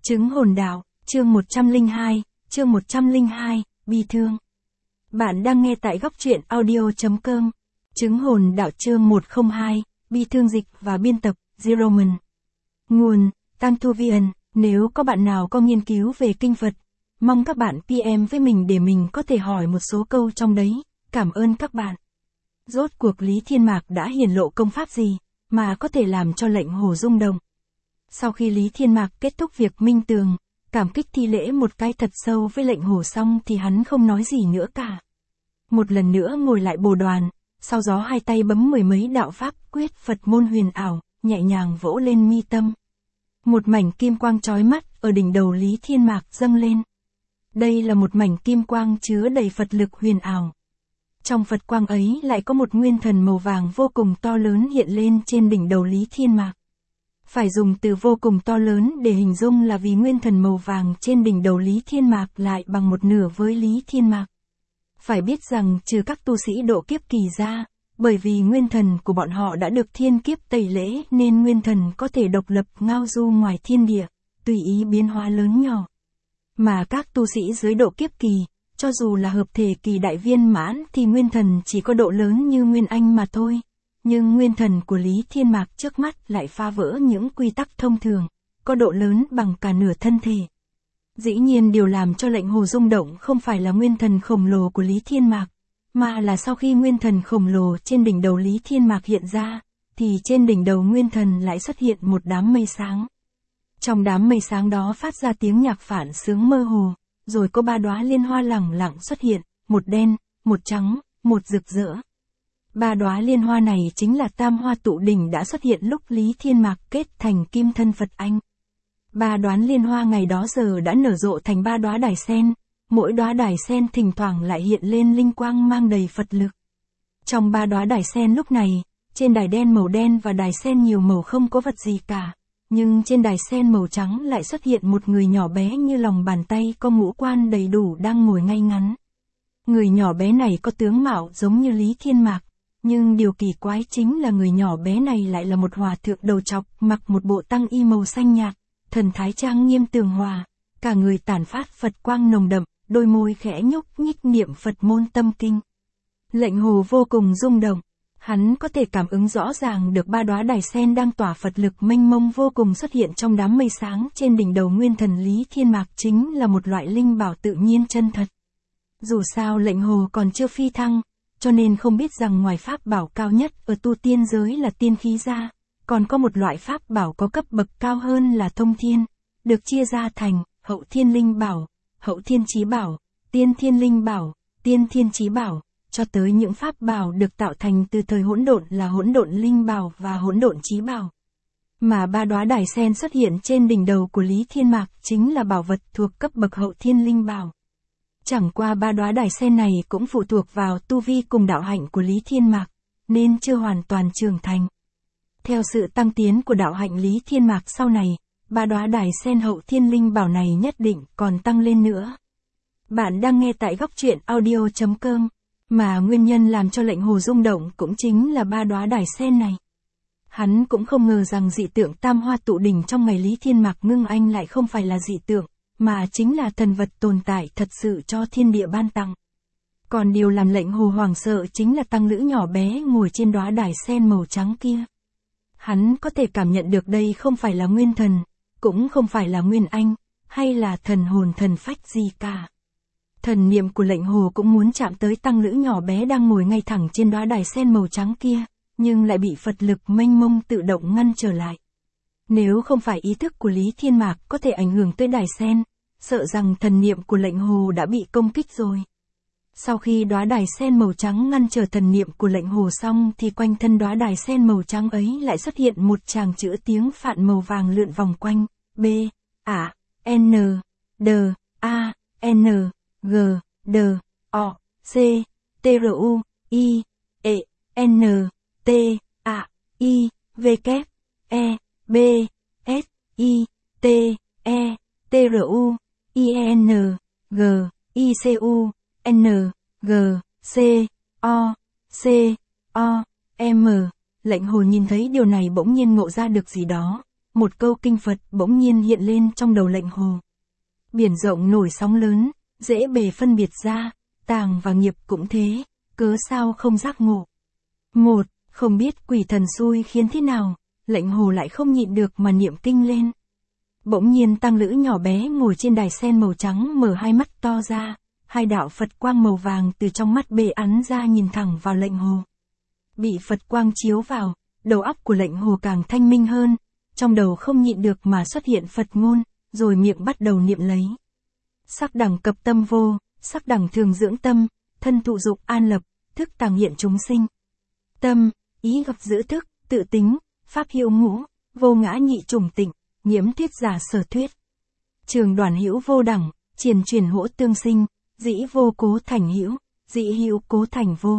Chứng hồn đạo, chương 102, bi thương. Bạn đang nghe tại góc truyện audio.com. Chứng hồn đạo chương 102, bi thương, dịch và biên tập, Zeroman. Nguồn, Tantuvian. Nếu có bạn nào có nghiên cứu về kinh Phật, mong các bạn PM với mình để mình có thể hỏi một số câu trong đấy. Cảm ơn các bạn. Rốt cuộc Lý Thiên Mạc đã hiển lộ công pháp gì mà có thể làm cho lệnh hồ rung động? Sau khi Lý Thiên Mạc kết thúc việc minh tường, cảm kích thi lễ một cái thật sâu với lệnh hồ xong thì hắn không nói gì nữa cả. Một lần nữa ngồi lại bồ đoàn, sau đó hai tay bấm mười mấy đạo pháp quyết Phật môn huyền ảo, nhẹ nhàng vỗ lên mi tâm. Một mảnh kim quang chói mắt ở đỉnh đầu Lý Thiên Mạc dâng lên. Đây là một mảnh kim quang chứa đầy Phật lực huyền ảo. Trong Phật quang ấy lại có một nguyên thần màu vàng vô cùng to lớn hiện lên trên đỉnh đầu Lý Thiên Mạc. Phải dùng từ vô cùng to lớn để hình dung là vì nguyên thần màu vàng trên đỉnh đầu Lý Thiên Mạc lại bằng một nửa với Lý Thiên Mạc. Phải biết rằng trừ các tu sĩ độ kiếp kỳ ra, bởi vì nguyên thần của bọn họ đã được thiên kiếp tẩy lễ nên nguyên thần có thể độc lập ngao du ngoài thiên địa, tùy ý biến hóa lớn nhỏ. Mà các tu sĩ dưới độ kiếp kỳ, cho dù là hợp thể kỳ đại viên mãn thì nguyên thần chỉ có độ lớn như Nguyên Anh mà thôi. Nhưng nguyên thần của Lý Thiên Mạc trước mắt lại phá vỡ những quy tắc thông thường, có độ lớn bằng cả nửa thân thể. Dĩ nhiên điều làm cho lệnh hồ rung động không phải là nguyên thần khổng lồ của Lý Thiên Mạc, mà là sau khi nguyên thần khổng lồ trên đỉnh đầu Lý Thiên Mạc hiện ra, thì trên đỉnh đầu nguyên thần lại xuất hiện một đám mây sáng. Trong đám mây sáng đó phát ra tiếng nhạc phản sướng mơ hồ, rồi có ba đóa liên hoa lẳng lặng xuất hiện, một đen, một trắng, một rực rỡ. Ba đóa liên hoa này chính là tam hoa tụ đỉnh đã xuất hiện lúc Lý Thiên Mạc kết thành kim thân Phật Anh. Ba đóa liên hoa ngày đó giờ đã nở rộ thành ba đóa đài sen, mỗi đóa đài sen thỉnh thoảng lại hiện lên linh quang mang đầy Phật lực. Trong ba đóa đài sen lúc này, trên đài đen màu đen và đài sen nhiều màu không có vật gì cả, nhưng trên đài sen màu trắng lại xuất hiện một người nhỏ bé như lòng bàn tay có ngũ quan đầy đủ đang ngồi ngay ngắn. Người nhỏ bé này có tướng mạo giống như Lý Thiên Mạc. Nhưng điều kỳ quái chính là người nhỏ bé này lại là một hòa thượng đầu trọc, mặc một bộ tăng y màu xanh nhạt, thần thái trang nghiêm tường hòa, cả người tản phát Phật quang nồng đậm, đôi môi khẽ nhúc nhích niệm Phật môn tâm kinh. Lệnh hồ vô cùng rung động, hắn có thể cảm ứng rõ ràng được ba đóa đài sen đang tỏa Phật lực mênh mông vô cùng xuất hiện trong đám mây sáng trên đỉnh đầu nguyên thần Lý Thiên Mạc chính là một loại linh bảo tự nhiên chân thật. Dù sao lệnh hồ còn chưa phi thăng, cho nên không biết rằng ngoài pháp bảo cao nhất ở tu tiên giới là tiên khí ra, còn có một loại pháp bảo có cấp bậc cao hơn là thông thiên, được chia ra thành hậu thiên linh bảo, hậu thiên chí bảo, tiên thiên linh bảo, tiên thiên chí bảo, cho tới những pháp bảo được tạo thành từ thời hỗn độn là hỗn độn linh bảo và hỗn độn chí bảo. Mà ba đóa đài sen xuất hiện trên đỉnh đầu của Lý Thiên Mạc chính là bảo vật thuộc cấp bậc hậu thiên linh bảo. Chẳng qua ba đóa đài sen này cũng phụ thuộc vào tu vi cùng đạo hạnh của Lý Thiên Mạc, nên chưa hoàn toàn trưởng thành. Theo sự tăng tiến của đạo hạnh Lý Thiên Mạc sau này, ba đóa đài sen hậu thiên linh bảo này nhất định còn tăng lên nữa. Bạn đang nghe tại góc truyện audio.com, mà nguyên nhân làm cho lệnh hồ rung động cũng chính là ba đóa đài sen này. Hắn cũng không ngờ rằng dị tượng tam hoa tụ đỉnh trong ngày Lý Thiên Mạc ngưng anh lại không phải là dị tượng, mà chính là thần vật tồn tại thật sự cho thiên địa ban tặng. Còn điều làm lệnh hồ hoảng sợ chính là tăng lữ nhỏ bé ngồi trên đóa đài sen màu trắng kia. Hắn có thể cảm nhận được đây không phải là nguyên thần, cũng không phải là nguyên anh, hay là thần hồn thần phách gì cả. Thần niệm của lệnh hồ cũng muốn chạm tới tăng lữ nhỏ bé đang ngồi ngay thẳng trên đóa đài sen màu trắng kia, nhưng lại bị Phật lực mênh mông tự động ngăn trở lại. Nếu không phải ý thức của Lý Thiên Mạc có thể ảnh hưởng tới đài sen, sợ rằng thần niệm của lệnh hồ đã bị công kích rồi. Sau khi đóa đài sen màu trắng ngăn trở thần niệm của lệnh hồ xong thì quanh thân đóa đài sen màu trắng ấy lại xuất hiện một tràng chữ tiếng Phạn màu vàng lượn vòng quanh, B, A, N, D, A, N, G, D, O, C, T, R, U, I, E, N, T, A, I, V, K, E, B, S, I, T, E, T, R, U, I, E, N, G, I, C, U, N, G, C, O, C, O, M. Lệnh hồ nhìn thấy điều này bỗng nhiên ngộ ra được gì đó. một câu kinh Phật bỗng nhiên hiện lên trong đầu lệnh Hồ. Biển rộng nổi sóng lớn, dễ bề phân biệt ra, tàng và nghiệp cũng thế, cớ sao không giác ngộ. Một, không biết quỷ thần xui khiến thế nào, lệnh Hồ lại không nhịn được mà niệm kinh lên. Bỗng nhiên tăng lữ nhỏ bé ngồi trên đài sen màu trắng mở hai mắt to ra, hai đạo Phật quang màu vàng từ trong mắt bê ắn ra nhìn thẳng vào lệnh Hồ. Bị Phật quang chiếu vào, đầu óc của lệnh Hồ càng thanh minh hơn, trong đầu không nhịn được mà xuất hiện Phật ngôn, rồi miệng bắt đầu niệm lấy. Sắc đẳng cập tâm vô, sắc đẳng thường dưỡng tâm, thân thụ dục an lập, thức tàng hiện chúng sinh. Tâm, ý gặp giữ thức, tự tính, pháp hiệu ngũ, vô ngã nhị trùng tịnh, nhiễm thuyết giả sở thuyết. Trường đoàn hữu vô đẳng, triền chuyển hỗ tương sinh, dĩ vô cố thành hữu, dĩ hữu cố thành vô.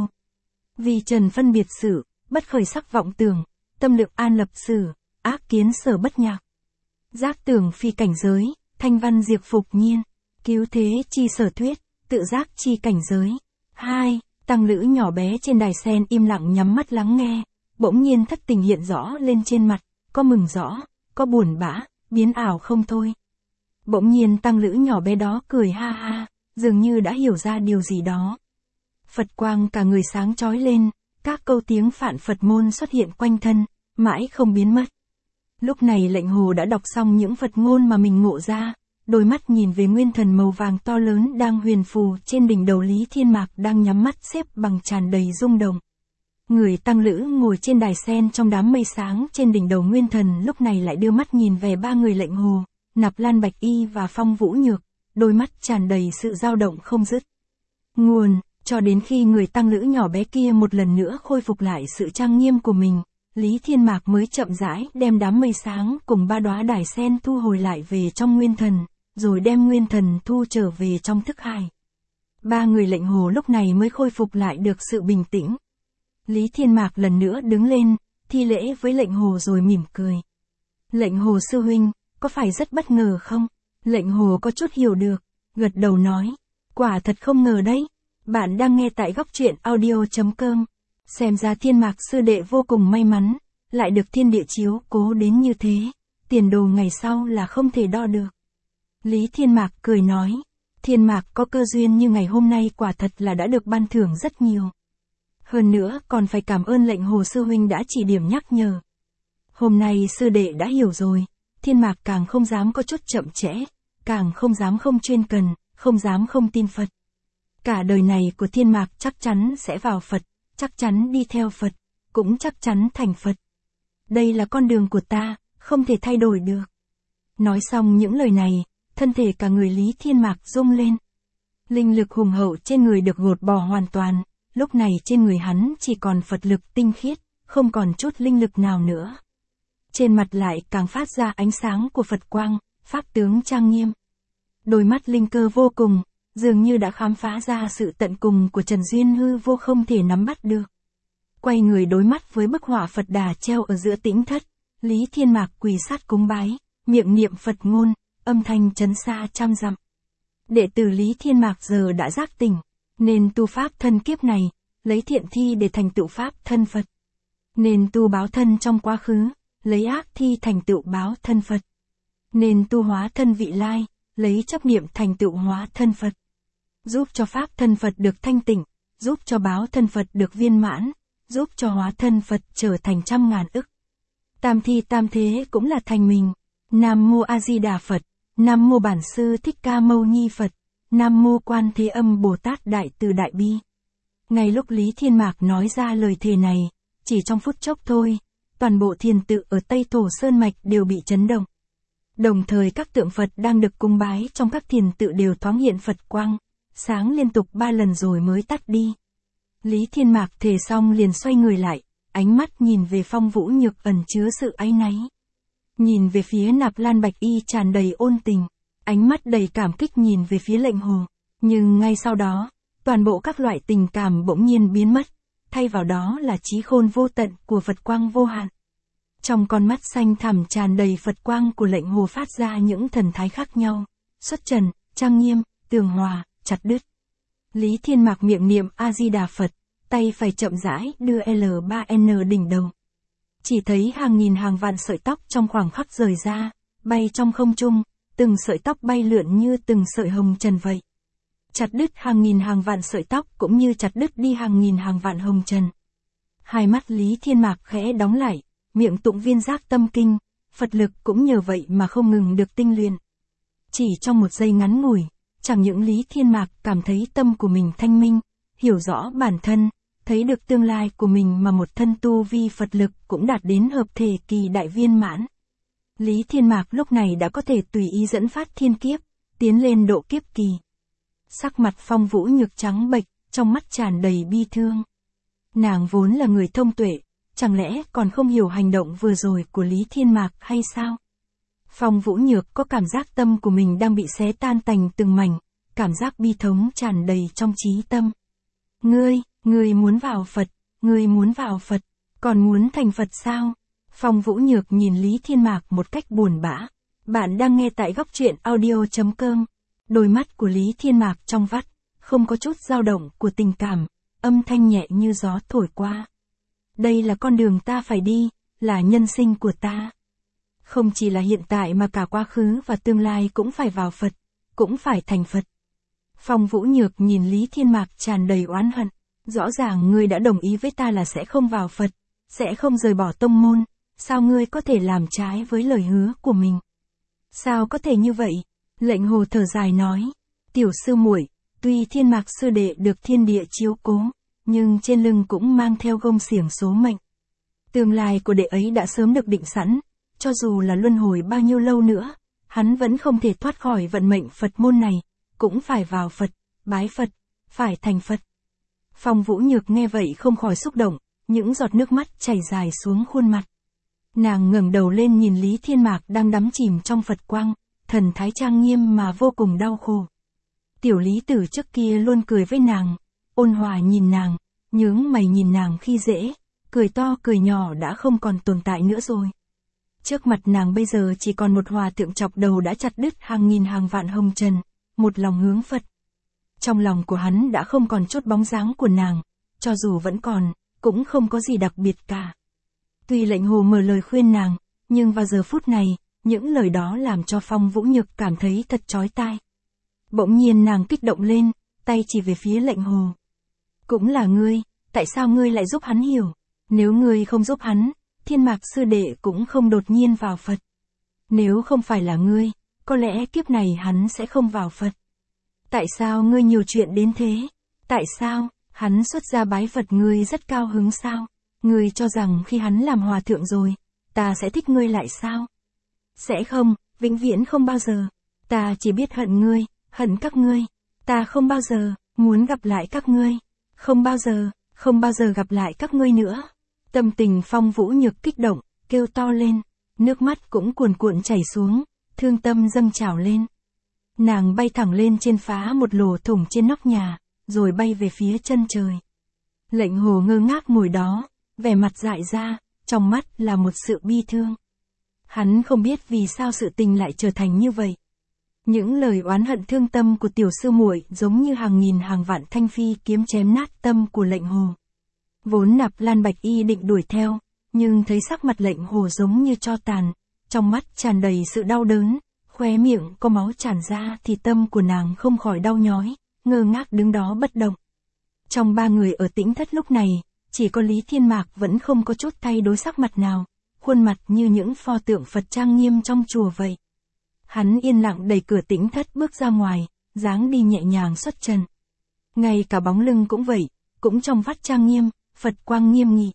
Vì trần phân biệt sử, bất khởi sắc vọng tưởng, tâm lượng an lập sử, ác kiến sở bất nhạc. Giác tưởng phi cảnh giới, thanh văn diệt phục nhiên, cứu thế chi sở thuyết, tự giác chi cảnh giới. 2. Tăng lữ nhỏ bé trên đài sen im lặng nhắm mắt lắng nghe, bỗng nhiên thất tình hiện rõ lên trên mặt, có mừng rõ, có buồn bã, biến ảo không thôi. Bỗng nhiên tăng lữ nhỏ bé đó cười ha ha, dường như đã hiểu ra điều gì đó. Phật quang cả người sáng chói lên, các câu tiếng phạn Phật môn xuất hiện quanh thân, mãi không biến mất. Lúc này lệnh Hồ đã đọc xong những Phật ngôn mà mình ngộ ra, đôi mắt nhìn về nguyên thần màu vàng to lớn đang huyền phù trên đỉnh đầu Lý Thiên Mạc đang nhắm mắt xếp bằng tràn đầy rung động. Người tăng lữ ngồi trên đài sen trong đám mây sáng trên đỉnh đầu nguyên thần lúc này lại đưa mắt nhìn về ba người lệnh Hồ, Nạp Lan Bạch Y và Phong Vũ Nhược, đôi mắt tràn đầy sự dao động không dứt. Nguồn, cho đến khi người tăng lữ nhỏ bé kia một lần nữa khôi phục lại sự trang nghiêm của mình, Lý Thiên Mạc mới chậm rãi đem đám mây sáng cùng ba đóa đài sen thu hồi lại về trong nguyên thần, rồi đem nguyên thần thu trở về trong thức hải. Ba người lệnh Hồ lúc này mới khôi phục lại được sự bình tĩnh. Lý Thiên Mạc lần nữa đứng lên, thi lễ với lệnh Hồ rồi mỉm cười. Lệnh Hồ sư huynh, có phải rất bất ngờ không? Lệnh Hồ có chút hiểu được, gật đầu nói. Quả thật không ngờ đấy. Bạn đang nghe tại góc truyện audio.com. Xem ra Thiên Mạc sư đệ vô cùng may mắn, lại được thiên địa chiếu cố đến như thế. Tiền đồ ngày sau là không thể đo được. Lý Thiên Mạc cười nói. Thiên Mạc có cơ duyên như ngày hôm nay quả thật là đã được ban thưởng rất nhiều. Hơn nữa còn phải cảm ơn lệnh Hồ sư huynh đã chỉ điểm nhắc nhở. Hôm nay sư đệ đã hiểu rồi, Thiên Mạc càng không dám có chút chậm trễ, càng không dám không chuyên cần, không dám không tin Phật. Cả đời này của Thiên Mạc chắc chắn sẽ vào Phật, chắc chắn đi theo Phật, cũng chắc chắn thành Phật. Đây là con đường của ta, không thể thay đổi được. Nói xong những lời này, thân thể cả người Lý Thiên Mạc rung lên. Linh lực hùng hậu trên người được gột bỏ hoàn toàn, lúc này trên người hắn chỉ còn Phật lực tinh khiết, không còn chút linh lực nào nữa. Trên mặt lại càng phát ra ánh sáng của Phật quang, pháp tướng trang nghiêm. Đôi mắt linh cơ vô cùng, dường như đã khám phá ra sự tận cùng của Trần Duyên hư vô không thể nắm bắt được. Quay người đối mắt với bức họa Phật Đà treo ở giữa tĩnh thất, Lý Thiên Mạc quỳ sát cúng bái, miệng niệm Phật ngôn, âm thanh chấn xa trăm dặm. Đệ tử Lý Thiên Mạc giờ đã giác tỉnh, nên tu pháp thân kiếp này, lấy thiện thi để thành tựu pháp thân Phật. Nên tu báo thân trong quá khứ, lấy ác thi thành tựu báo thân Phật. Nên tu hóa thân vị lai, lấy chấp niệm thành tựu hóa thân Phật. Giúp cho pháp thân Phật được thanh tịnh, giúp cho báo thân Phật được viên mãn, giúp cho hóa thân Phật trở thành trăm ngàn ức. Tam thi tam thế cũng là thành mình. Nam mô A Di Đà Phật, Nam mô Bản Sư Thích Ca Mâu Ni Phật, Nam mô Quan Thế Âm Bồ Tát Đại Từ Đại Bi. Ngay lúc Lý Thiên Mạc nói ra lời thề này, chỉ trong phút chốc thôi, toàn bộ thiền tự ở Tây Thổ Sơn Mạch đều bị chấn động. Đồng thời các tượng Phật đang được cung bái trong các thiền tự đều thoáng hiện Phật quang, sáng liên tục 3 lần rồi mới tắt đi. Lý Thiên Mạc thề xong liền xoay người lại, ánh mắt nhìn về Phong Vũ Nhược ẩn chứa sự áy náy. Nhìn về phía Nạp Lan Bạch Y tràn đầy ôn tình, ánh mắt đầy cảm kích nhìn về phía lệnh Hồ. Nhưng ngay sau đó, toàn bộ các loại tình cảm bỗng nhiên biến mất, thay vào đó là trí khôn vô tận của Phật quang vô hạn. Trong con mắt xanh thẳm tràn đầy Phật quang của lệnh Hồ phát ra những thần thái khác nhau, xuất trần, trang nghiêm, tường hòa, chặt đứt. Lý Thiên Mạc miệng niệm A Di Đà Phật, tay phải chậm rãi đưa L3N đỉnh đầu. Chỉ thấy hàng nghìn hàng vạn sợi tóc trong khoảng khắc rời ra, bay trong không trung, từng sợi tóc bay lượn như từng sợi hồng trần vậy. Chặt đứt hàng nghìn hàng vạn sợi tóc cũng như chặt đứt đi hàng nghìn hàng vạn hồng trần. Hai mắt Lý Thiên Mạc khẽ đóng lại, miệng tụng viên giác tâm kinh, Phật lực cũng nhờ vậy mà không ngừng được tinh luyện. Chỉ trong một giây ngắn ngủi, chẳng những Lý Thiên Mạc cảm thấy tâm của mình thanh minh, hiểu rõ bản thân, thấy được tương lai của mình mà một thân tu vi Phật lực cũng đạt đến hợp thể kỳ đại viên mãn. Lý Thiên Mạc lúc này đã có thể tùy ý dẫn phát thiên kiếp, tiến lên độ kiếp kỳ. Sắc mặt Phong Vũ Nhược trắng bệch, trong mắt tràn đầy bi thương. Nàng vốn là người thông tuệ, chẳng lẽ còn không hiểu hành động vừa rồi của Lý Thiên Mạc hay sao? Phong Vũ Nhược có cảm giác tâm của mình đang bị xé tan thành từng mảnh, cảm giác bi thống tràn đầy trong trí tâm. Ngươi muốn vào Phật, ngươi muốn vào Phật, còn muốn thành Phật sao? Phong Vũ Nhược nhìn Lý Thiên Mạc một cách buồn bã. Bạn đang nghe tại góc truyện audio.com. Đôi mắt của Lý Thiên Mạc trong vắt, không có chút dao động của tình cảm, âm thanh nhẹ như gió thổi qua. Đây là con đường ta phải đi, là nhân sinh của ta. Không chỉ là hiện tại mà cả quá khứ và tương lai cũng phải vào Phật, cũng phải thành Phật. Phong Vũ Nhược nhìn Lý Thiên Mạc tràn đầy oán hận. Rõ ràng ngươi đã đồng ý với ta là sẽ không vào Phật, sẽ không rời bỏ tông môn, sao ngươi có thể làm trái với lời hứa của mình? Sao có thể như vậy? Lệnh Hồ thở dài nói, tiểu sư muội, tuy Thiên Mạc sư đệ được thiên địa chiếu cố, nhưng trên lưng cũng mang theo gông xiềng số mệnh. Tương lai của đệ ấy đã sớm được định sẵn, cho dù là luân hồi bao nhiêu lâu nữa, hắn vẫn không thể thoát khỏi vận mệnh Phật môn này, cũng phải vào Phật, bái Phật, phải thành Phật. Phong Vũ Nhược nghe vậy không khỏi xúc động, những giọt nước mắt chảy dài xuống khuôn mặt. Nàng ngẩng đầu lên nhìn Lý Thiên Mạc đang đắm chìm trong Phật quang, thần thái trang nghiêm mà vô cùng đau khổ. Tiểu Lý Tử trước kia luôn cười với nàng, ôn hòa nhìn nàng, nhướng mày nhìn nàng khi dễ, cười to cười nhỏ đã không còn tồn tại nữa rồi. Trước mặt nàng bây giờ chỉ còn một hòa thượng chọc đầu đã chặt đứt hàng nghìn hàng vạn hồng trần, một lòng hướng Phật. Trong lòng của hắn đã không còn chút bóng dáng của nàng, cho dù vẫn còn, cũng không có gì đặc biệt cả. Tuy Lệnh Hồ mở lời khuyên nàng, nhưng vào giờ phút này, những lời đó làm cho Phong Vũ Nhược cảm thấy thật chói tai. Bỗng nhiên nàng kích động lên, tay chỉ về phía Lệnh Hồ. Cũng là ngươi, tại sao ngươi lại giúp hắn hiểu? Nếu ngươi không giúp hắn, Thiên Mạc sư đệ cũng không đột nhiên vào Phật. Nếu không phải là ngươi, có lẽ kiếp này hắn sẽ không vào Phật. Tại sao ngươi nhiều chuyện đến thế? Tại sao, hắn xuất gia bái Phật ngươi rất cao hứng sao? Ngươi cho rằng khi hắn làm hòa thượng rồi, ta sẽ thích ngươi lại sao? Sẽ không, vĩnh viễn không bao giờ. Ta chỉ biết hận ngươi, hận các ngươi. Ta không bao giờ, muốn gặp lại các ngươi. Không bao giờ gặp lại các ngươi nữa. Tâm tình Phong Vũ Nhược kích động, kêu to lên. Nước mắt cũng cuồn cuộn chảy xuống, thương tâm dâng trào lên. Nàng bay thẳng lên trên phá một lỗ thủng trên nóc nhà, rồi bay về phía chân trời. Lệnh Hồ ngơ ngác ngồi đó, vẻ mặt dại ra, trong mắt là một sự bi thương. Hắn không biết vì sao sự tình lại trở thành như vậy. Những lời oán hận thương tâm của tiểu sư muội giống như hàng nghìn hàng vạn thanh phi kiếm chém nát tâm của Lệnh Hồ. Vốn Nạp Lan Bạch Y định đuổi theo, nhưng thấy sắc mặt Lệnh Hồ giống như tro tàn, trong mắt tràn đầy sự đau đớn, khóe miệng có máu tràn ra thì tâm của nàng không khỏi đau nhói, ngơ ngác đứng đó bất động. Trong ba người ở Tĩnh Thất lúc này, chỉ có Lý Thiên Mạc vẫn không có chút thay đổi sắc mặt nào, khuôn mặt như những pho tượng Phật trang nghiêm trong chùa vậy. Hắn yên lặng đẩy cửa Tĩnh Thất bước ra ngoài, dáng đi nhẹ nhàng xuất trần. Ngay cả bóng lưng cũng vậy, cũng trong vắt trang nghiêm, Phật quang nghiêm nghị.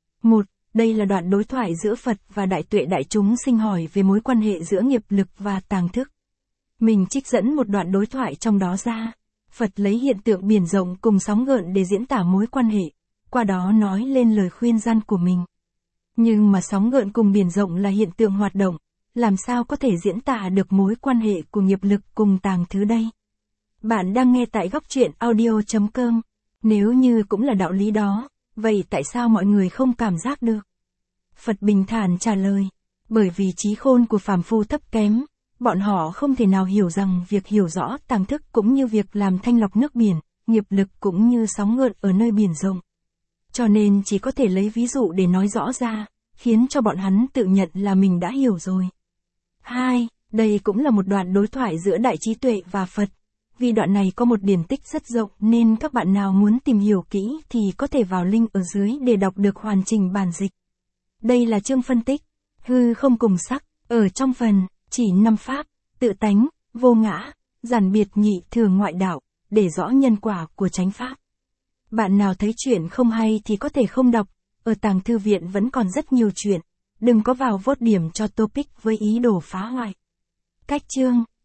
Đây là đoạn đối thoại giữa Phật và đại tuệ đại chúng sinh hỏi về mối quan hệ giữa nghiệp lực và tàng thức. Mình trích dẫn một đoạn đối thoại trong đó ra. Phật lấy hiện tượng biển rộng cùng sóng gợn để diễn tả mối quan hệ, qua đó nói lên lời khuyên gian của mình. Nhưng mà sóng gợn cùng biển rộng là hiện tượng hoạt động, làm sao có thể diễn tả được mối quan hệ của nghiệp lực cùng tàng thứ đây? Bạn đang nghe tại góc truyện audio.com. Nếu như cũng là đạo lý đó, vậy tại sao mọi người không cảm giác được? Phật bình thản trả lời, bởi vì trí khôn của phàm phu thấp kém, bọn họ không thể nào hiểu rằng việc hiểu rõ tàng thức cũng như việc làm thanh lọc nước biển, nghiệp lực cũng như sóng gợn ở nơi biển rộng. Cho nên chỉ có thể lấy ví dụ để nói rõ ra, khiến cho bọn hắn tự nhận là mình đã hiểu rồi. 2. Đây cũng là một đoạn đối thoại giữa Đại Trí Tuệ và Phật. Vì đoạn này có một điển tích rất rộng nên các bạn nào muốn tìm hiểu kỹ thì có thể vào link ở dưới để đọc được hoàn chỉnh bản dịch. Đây là chương phân tích, hư không cùng sắc, ở trong phần, chỉ 5 pháp, tự tánh, vô ngã, giản biệt nhị thường ngoại đạo, để rõ nhân quả của chánh pháp. Bạn nào thấy chuyện không hay thì có thể không đọc, ở tàng thư viện vẫn còn rất nhiều chuyện, đừng có vào vote điểm cho topic với ý đồ phá hoại. Cách chương